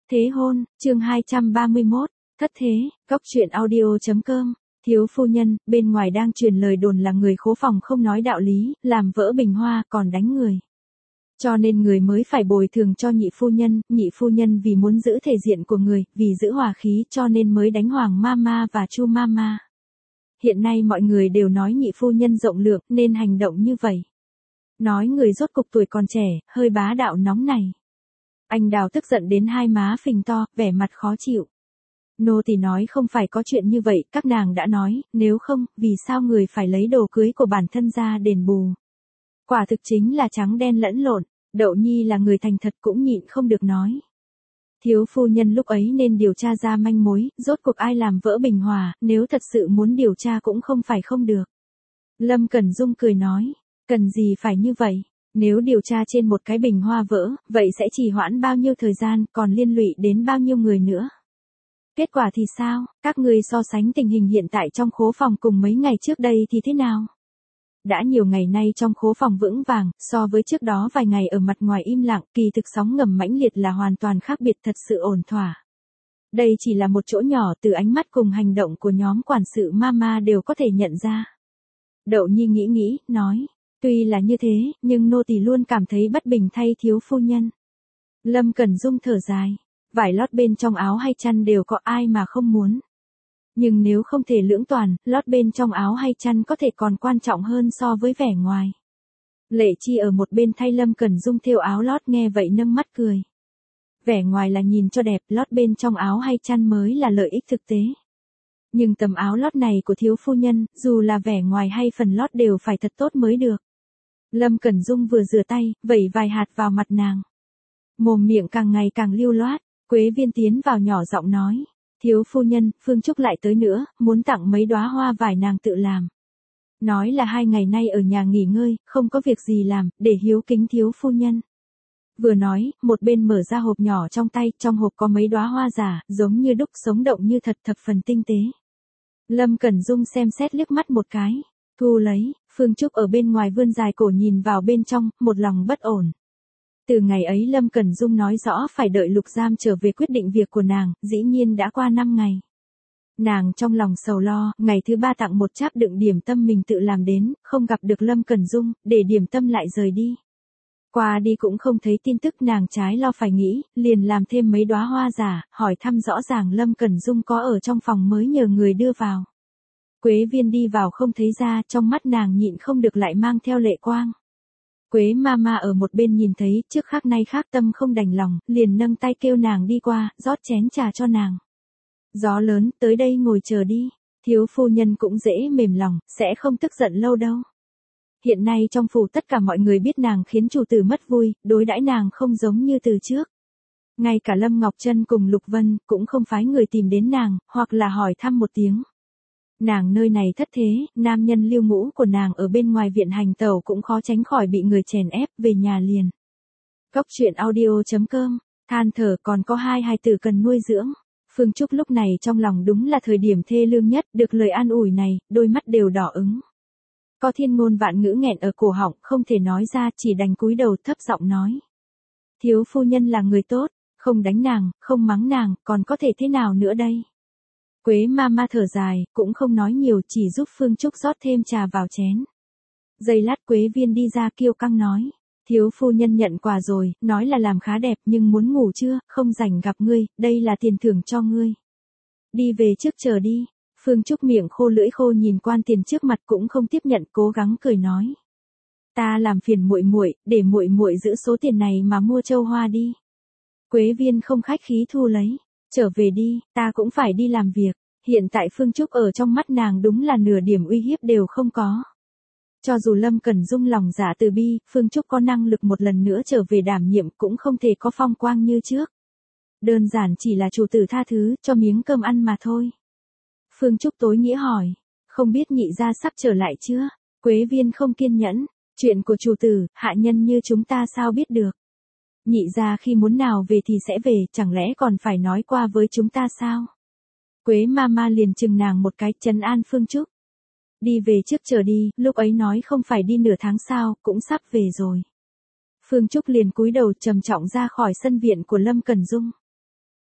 Thế hôn, chương 231, thất thế, góc truyện audio.com. Thiếu phu nhân, bên ngoài đang truyền lời đồn là người khố phòng không nói đạo lý, làm vỡ bình hoa, còn đánh người. Cho nên người mới phải bồi thường cho nhị phu nhân vì muốn giữ thể diện của người, vì giữ hòa khí cho nên mới đánh Hoàng Mama và Chu Mama. Hiện nay mọi người đều nói nhị phu nhân rộng lượng nên hành động như vậy. Nói người rốt cục tuổi còn trẻ, hơi bá đạo nóng này. Anh Đào tức giận đến hai má phình to, vẻ mặt khó chịu. Nô tỳ nói không phải có chuyện như vậy, các nàng đã nói, nếu không, vì sao người phải lấy đồ cưới của bản thân ra đền bù. Quả thực chính là trắng đen lẫn lộn, Đậu Nhi là người thành thật cũng nhịn không được nói. Thiếu phu nhân lúc ấy nên điều tra ra manh mối, rốt cuộc ai làm vỡ bình hòa, nếu thật sự muốn điều tra cũng không phải không được. Lâm Cẩn Dung cười nói, cần gì phải như vậy. Nếu điều tra trên một cái bình hoa vỡ, vậy sẽ trì hoãn bao nhiêu thời gian, còn liên lụy đến bao nhiêu người nữa. Kết quả thì sao, các ngươi so sánh tình hình hiện tại trong khố phòng cùng mấy ngày trước đây thì thế nào? Đã nhiều ngày nay trong khố phòng vững vàng, so với trước đó vài ngày ở mặt ngoài im lặng, kỳ thực sóng ngầm mãnh liệt là hoàn toàn khác biệt, thật sự ổn thỏa. Đây chỉ là một chỗ nhỏ, từ ánh mắt cùng hành động của nhóm quản sự Mama đều có thể nhận ra. Đậu Nhi nghĩ, nói. Tuy là như thế, nhưng nô tỳ luôn cảm thấy bất bình thay thiếu phu nhân. Lâm Cẩn Dung thở dài. Vải lót bên trong áo hay chăn đều có, ai mà không muốn. Nhưng nếu không thể lưỡng toàn, lót bên trong áo hay chăn có thể còn quan trọng hơn so với vẻ ngoài. Lệ Chi ở một bên thay Lâm Cẩn Dung thêu áo lót nghe vậy nâng mắt cười. Vẻ ngoài là nhìn cho đẹp, lót bên trong áo hay chăn mới là lợi ích thực tế. Nhưng tấm áo lót này của thiếu phu nhân, dù là vẻ ngoài hay phần lót đều phải thật tốt mới được. Lâm Cẩn Dung vừa rửa tay, vẩy vài hạt vào mặt nàng. Mồm miệng càng ngày càng lưu loát, Quế Viên tiến vào nhỏ giọng nói. Thiếu phu nhân, Phương Trúc lại tới nữa, muốn tặng mấy đóa hoa vải nàng tự làm. Nói là 2 ngày nay ở nhà nghỉ ngơi, không có việc gì làm, để hiếu kính thiếu phu nhân. Vừa nói, một bên mở ra hộp nhỏ trong tay, trong hộp có mấy đóa hoa giả, giống như đúc sống động như thật, thập phần tinh tế. Lâm Cẩn Dung xem xét liếc mắt một cái, thu lấy. Phương Trúc ở bên ngoài vươn dài cổ nhìn vào bên trong, một lòng bất ổn. Từ ngày ấy Lâm Cẩn Dung nói rõ phải đợi Lục Giam trở về quyết định việc của nàng, dĩ nhiên đã qua 5 ngày. Nàng trong lòng sầu lo, ngày thứ 3 tặng một cháp đựng điểm tâm mình tự làm đến, không gặp được Lâm Cẩn Dung, để điểm tâm lại rời đi. Qua đi cũng không thấy tin tức, nàng trái lo phải nghĩ, liền làm thêm mấy đóa hoa giả, hỏi thăm rõ ràng Lâm Cẩn Dung có ở trong phòng mới nhờ người đưa vào. Quế Viên đi vào không thấy ra, trong mắt nàng nhịn không được lại mang theo lệ quang. Quế Mama ở một bên nhìn thấy, trước khác nay khác tâm không đành lòng, liền nâng tay kêu nàng đi qua, rót chén trà cho nàng. Gió lớn, tới đây ngồi chờ đi, thiếu phu nhân cũng dễ mềm lòng, sẽ không tức giận lâu đâu. Hiện nay trong phủ tất cả mọi người biết nàng khiến chủ tử mất vui, đối đãi nàng không giống như từ trước. Ngay cả Lâm Ngọc Trân cùng Lục Vân cũng không phái người tìm đến nàng, hoặc là hỏi thăm một tiếng. Nàng nơi này thất thế, nam nhân lưu ngũ của nàng ở bên ngoài viện hành tẩu cũng khó tránh khỏi bị người chèn ép, về nhà liền. Góc truyện audio.com, than thở còn có 2 hài tử cần nuôi dưỡng. Phương Trúc lúc này trong lòng đúng là thời điểm thê lương nhất, được lời an ủi này, đôi mắt đều đỏ ửng. Có thiên ngôn vạn ngữ nghẹn ở cổ họng, không thể nói ra, chỉ đành cúi đầu thấp giọng nói. Thiếu phu nhân là người tốt, không đánh nàng, không mắng nàng, còn có thể thế nào nữa đây? Quế Mama thở dài, cũng không nói nhiều, chỉ giúp Phương Trúc rót thêm trà vào chén. Giây lát Quế Viên đi ra kiêu căng nói. Thiếu phu nhân nhận quà rồi, nói là làm khá đẹp nhưng muốn ngủ chưa, không rảnh gặp ngươi, đây là tiền thưởng cho ngươi. Đi về trước chờ đi. Phương Trúc miệng khô lưỡi khô nhìn quan tiền trước mặt cũng không tiếp nhận, cố gắng cười nói. Ta làm phiền muội muội, để muội muội giữ số tiền này mà mua châu hoa đi. Quế Viên không khách khí thu lấy. Trở về đi, ta cũng phải đi làm việc. Hiện tại Phương Trúc ở trong mắt nàng đúng là nửa điểm uy hiếp đều không có. Cho dù Lâm Cẩn Dung lòng dạ từ bi, Phương Trúc có năng lực một lần nữa trở về đảm nhiệm cũng không thể có phong quang như trước. Đơn giản chỉ là chủ tử tha thứ, cho miếng cơm ăn mà thôi. Phương Trúc tối nghĩa hỏi, không biết nhị gia sắp trở lại chưa? Quế Viên không kiên nhẫn, chuyện của chủ tử, hạ nhân như chúng ta sao biết được? Nhị gia khi muốn nào về thì sẽ về, chẳng lẽ còn phải nói qua với chúng ta sao? Quế Mama liền chừng nàng một cái, trấn an Phương Trúc. Đi về trước chờ đi, lúc ấy nói không phải đi nửa tháng sao, cũng sắp về rồi. Phương Trúc liền cúi đầu trầm trọng ra khỏi sân viện của Lâm Cẩn Dung.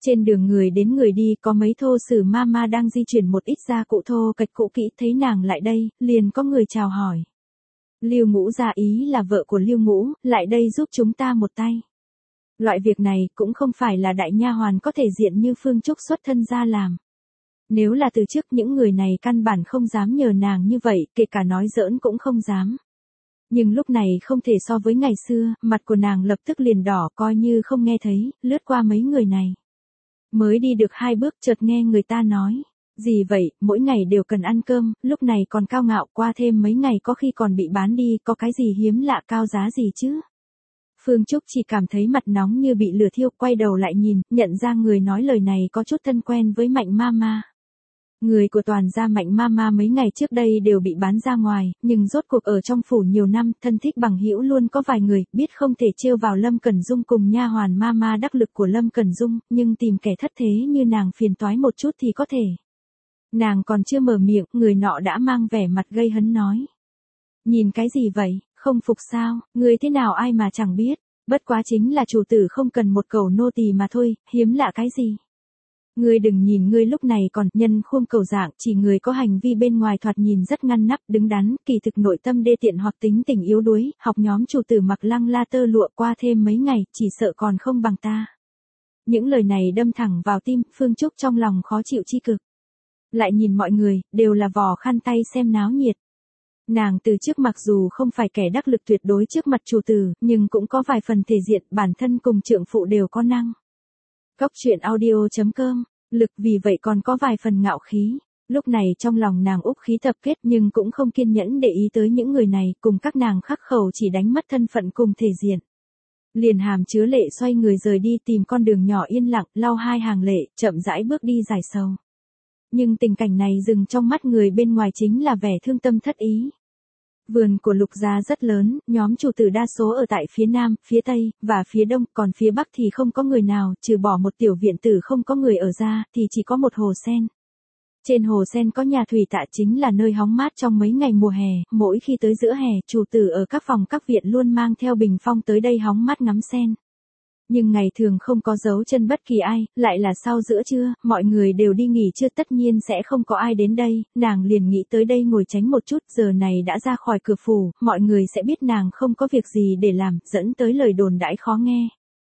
Trên đường người đến người đi có mấy thô sử mama đang di chuyển một ít gia cụ thô cạch cũ kỹ, thấy nàng lại đây, liền có người chào hỏi. Lưu Ngũ gia, ý là vợ của Lưu Ngũ, lại đây giúp chúng ta một tay. Loại việc này cũng không phải là đại nha hoàn có thể diện như Phương Trúc xuất thân ra làm. Nếu là từ trước những người này căn bản không dám nhờ nàng như vậy, kể cả nói giỡn cũng không dám. Nhưng lúc này không thể so với ngày xưa, mặt của nàng lập tức liền đỏ, coi như không nghe thấy, lướt qua mấy người này. Mới đi được 2 bước chợt nghe người ta nói. Gì vậy, mỗi ngày đều cần ăn cơm, lúc này còn cao ngạo, qua thêm mấy ngày có khi còn bị bán đi, có cái gì hiếm lạ cao giá gì chứ. Phương Trúc chỉ cảm thấy mặt nóng như bị lửa thiêu, quay đầu lại nhìn, nhận ra người nói lời này có chút thân quen với Mạnh Mama. Người của toàn gia Mạnh Mama mấy ngày trước đây đều bị bán ra ngoài, nhưng rốt cuộc ở trong phủ nhiều năm, thân thích bằng hữu luôn có vài người, biết không thể trêu vào Lâm Cẩn Dung cùng nha hoàn Mama đắc lực của Lâm Cẩn Dung, nhưng tìm kẻ thất thế như nàng phiền toái một chút thì có thể. Nàng còn chưa mở miệng, người nọ đã mang vẻ mặt gây hấn nói. Nhìn cái gì vậy, không phục sao, người thế nào ai mà chẳng biết, bất quá chính là chủ tử không cần một cẩu nô tỳ mà thôi, hiếm lạ cái gì. Ngươi đừng nhìn ngươi lúc này còn nhân khuôn cầu dạng, chỉ người có hành vi bên ngoài thoạt nhìn rất ngăn nắp, đứng đắn, kỳ thực nội tâm đê tiện hoặc tính tình yếu đuối, học nhóm chủ tử mặc lăng la tơ lụa qua thêm mấy ngày, chỉ sợ còn không bằng ta. Những lời này đâm thẳng vào tim, Phương Trúc trong lòng khó chịu chi cực. Lại nhìn mọi người, đều là vò khăn tay xem náo nhiệt. Nàng từ trước mặc dù không phải kẻ đắc lực tuyệt đối trước mặt chủ tử, nhưng cũng có vài phần thể diện, bản thân cùng trượng phụ đều có năng. Cốc truyện audio.com, lực vì vậy còn có vài phần ngạo khí. Lúc này trong lòng nàng úp khí tập kết nhưng cũng không kiên nhẫn để ý tới những người này, cùng các nàng khắc khẩu chỉ đánh mất thân phận cùng thể diện. Liền hàm chứa lệ xoay người rời đi tìm con đường nhỏ yên lặng, lau 2 hàng lệ, chậm rãi bước đi dài sâu. Nhưng tình cảnh này dừng trong mắt người bên ngoài chính là vẻ thương tâm thất ý. Vườn của Lục gia rất lớn, nhóm chủ tử đa số ở tại phía nam, phía tây, và phía đông, còn phía bắc thì không có người nào, trừ bỏ một tiểu viện tử không có người ở ra, thì chỉ có một hồ sen. Trên hồ sen có nhà thủy tạ chính là nơi hóng mát trong mấy ngày mùa hè, mỗi khi tới giữa hè, chủ tử ở các phòng các viện luôn mang theo bình phong tới đây hóng mát ngắm sen. Nhưng ngày thường không có dấu chân bất kỳ ai, lại là sau giữa trưa, mọi người đều đi nghỉ trưa tất nhiên sẽ không có ai đến đây, nàng liền nghĩ tới đây ngồi tránh một chút, giờ này đã ra khỏi cửa phủ, mọi người sẽ biết nàng không có việc gì để làm, dẫn tới lời đồn đãi khó nghe.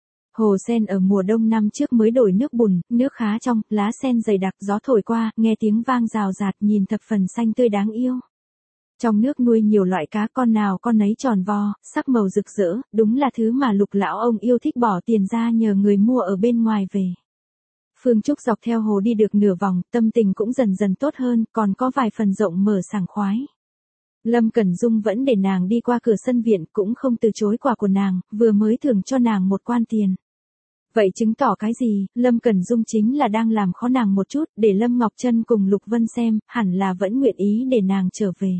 Hồ sen ở mùa đông năm trước mới đổi nước bùn, nước khá trong, lá sen dày đặc, gió thổi qua, nghe tiếng vang rào rạt, nhìn thập phần xanh tươi đáng yêu. Trong nước nuôi nhiều loại cá, con nào con nấy tròn vo, sắc màu rực rỡ, đúng là thứ mà Lục lão ông yêu thích bỏ tiền ra nhờ người mua ở bên ngoài về. Phương Trúc dọc theo hồ đi được nửa vòng, tâm tình cũng dần dần tốt hơn, còn có vài phần rộng mở sảng khoái. Lâm Cẩn Dung vẫn để nàng đi qua cửa sân viện, cũng không từ chối quà của nàng, vừa mới thưởng cho nàng một quan tiền. Vậy chứng tỏ cái gì, Lâm Cẩn Dung chính là đang làm khó nàng một chút, để Lâm Ngọc Trân cùng Lục Vân xem, hẳn là vẫn nguyện ý để nàng trở về.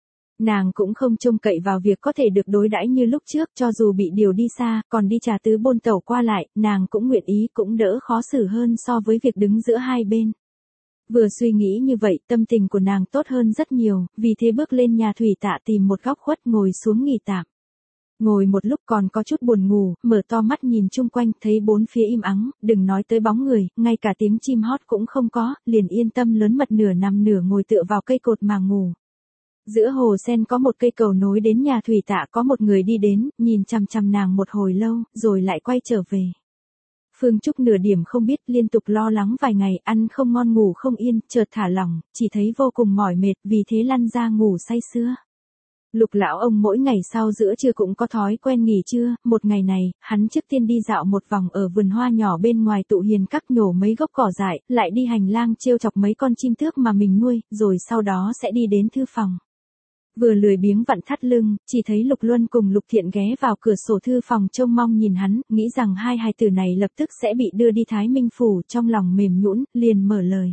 Nàng cũng không trông cậy vào việc có thể được đối đãi như lúc trước, cho dù bị điều đi xa, còn đi Trà Tứ Bôn tẩu qua lại, nàng cũng nguyện ý, cũng đỡ khó xử hơn so với việc đứng giữa hai bên. Vừa suy nghĩ như vậy, tâm tình của nàng tốt hơn rất nhiều, vì thế bước lên nhà thủy tạ tìm một góc khuất ngồi xuống nghỉ tạm. Ngồi một lúc còn có chút buồn ngủ, mở to mắt nhìn chung quanh, thấy bốn phía im ắng, đừng nói tới bóng người, ngay cả tiếng chim hót cũng không có, liền yên tâm lớn mật nửa nằm nửa ngồi tựa vào cây cột mà ngủ. Giữa hồ sen có một cây cầu nối đến nhà thủy tạ, có một người đi đến, nhìn chằm chằm nàng một hồi lâu, rồi lại quay trở về. Phương Trúc nửa điểm không biết, liên tục lo lắng vài ngày, ăn không ngon ngủ không yên, chợt thả lỏng, chỉ thấy vô cùng mỏi mệt, vì thế lăn ra ngủ say sưa. Lục lão ông mỗi ngày sau giữa trưa cũng có thói quen nghỉ trưa, một ngày này, hắn trước tiên đi dạo một vòng ở vườn hoa nhỏ bên ngoài tụ hiền các, nhổ mấy gốc cỏ dại, lại đi hành lang trêu chọc mấy con chim tước mà mình nuôi, rồi sau đó sẽ đi đến thư phòng. Vừa lười biếng vặn thắt lưng, chỉ thấy Lục Luân cùng Lục Thiện ghé vào cửa sổ thư phòng trông mong nhìn hắn, nghĩ rằng hai hài tử này lập tức sẽ bị đưa đi Thái Minh Phủ, trong lòng mềm nhũn, liền mở lời.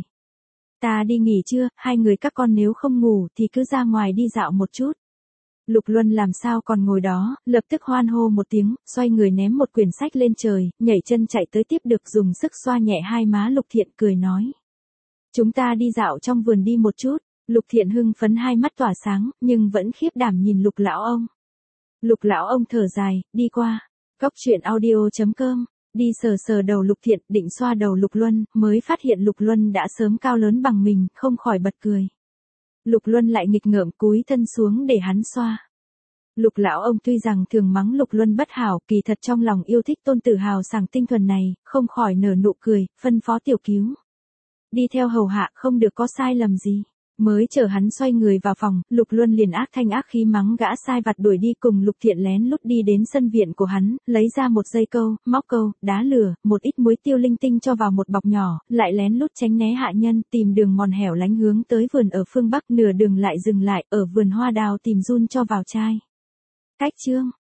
Ta đi nghỉ trưa, hai người các con nếu không ngủ thì cứ ra ngoài đi dạo một chút. Lục Luân làm sao còn ngồi đó, lập tức hoan hô một tiếng, xoay người ném một quyển sách lên trời, nhảy chân chạy tới tiếp được, dùng sức xoa nhẹ hai má Lục Thiện, cười nói. Chúng ta đi dạo trong vườn đi một chút. Lục Thiện hưng phấn, hai mắt tỏa sáng, nhưng vẫn khiếp đảm nhìn Lục lão ông. Lục lão ông thở dài, đi qua. Cốc truyện audio.com Đi sờ sờ đầu Lục Thiện, định xoa đầu Lục Luân, mới phát hiện Lục Luân đã sớm cao lớn bằng mình, không khỏi bật cười. Lục Luân lại nghịch ngợm cúi thân xuống để hắn xoa. Lục lão ông tuy rằng thường mắng Lục Luân bất hảo, kỳ thật trong lòng yêu thích tôn tử hào sảng tinh thuần này, không khỏi nở nụ cười, phân phó Tiểu Cứu. Đi theo hầu hạ không được có sai lầm gì. Mới chờ hắn xoay người vào phòng, Lục Luân liền ác thanh ác khí mắng gã sai vặt đuổi đi, cùng Lục Thiện lén lút đi đến sân viện của hắn, lấy ra một dây câu, móc câu, đá lửa, một ít muối tiêu linh tinh cho vào một bọc nhỏ, lại lén lút tránh né hạ nhân, tìm đường mòn hẻo lánh hướng tới vườn ở phương Bắc, nửa đường lại dừng lại, ở vườn hoa đào tìm giun cho vào chai. Cách chương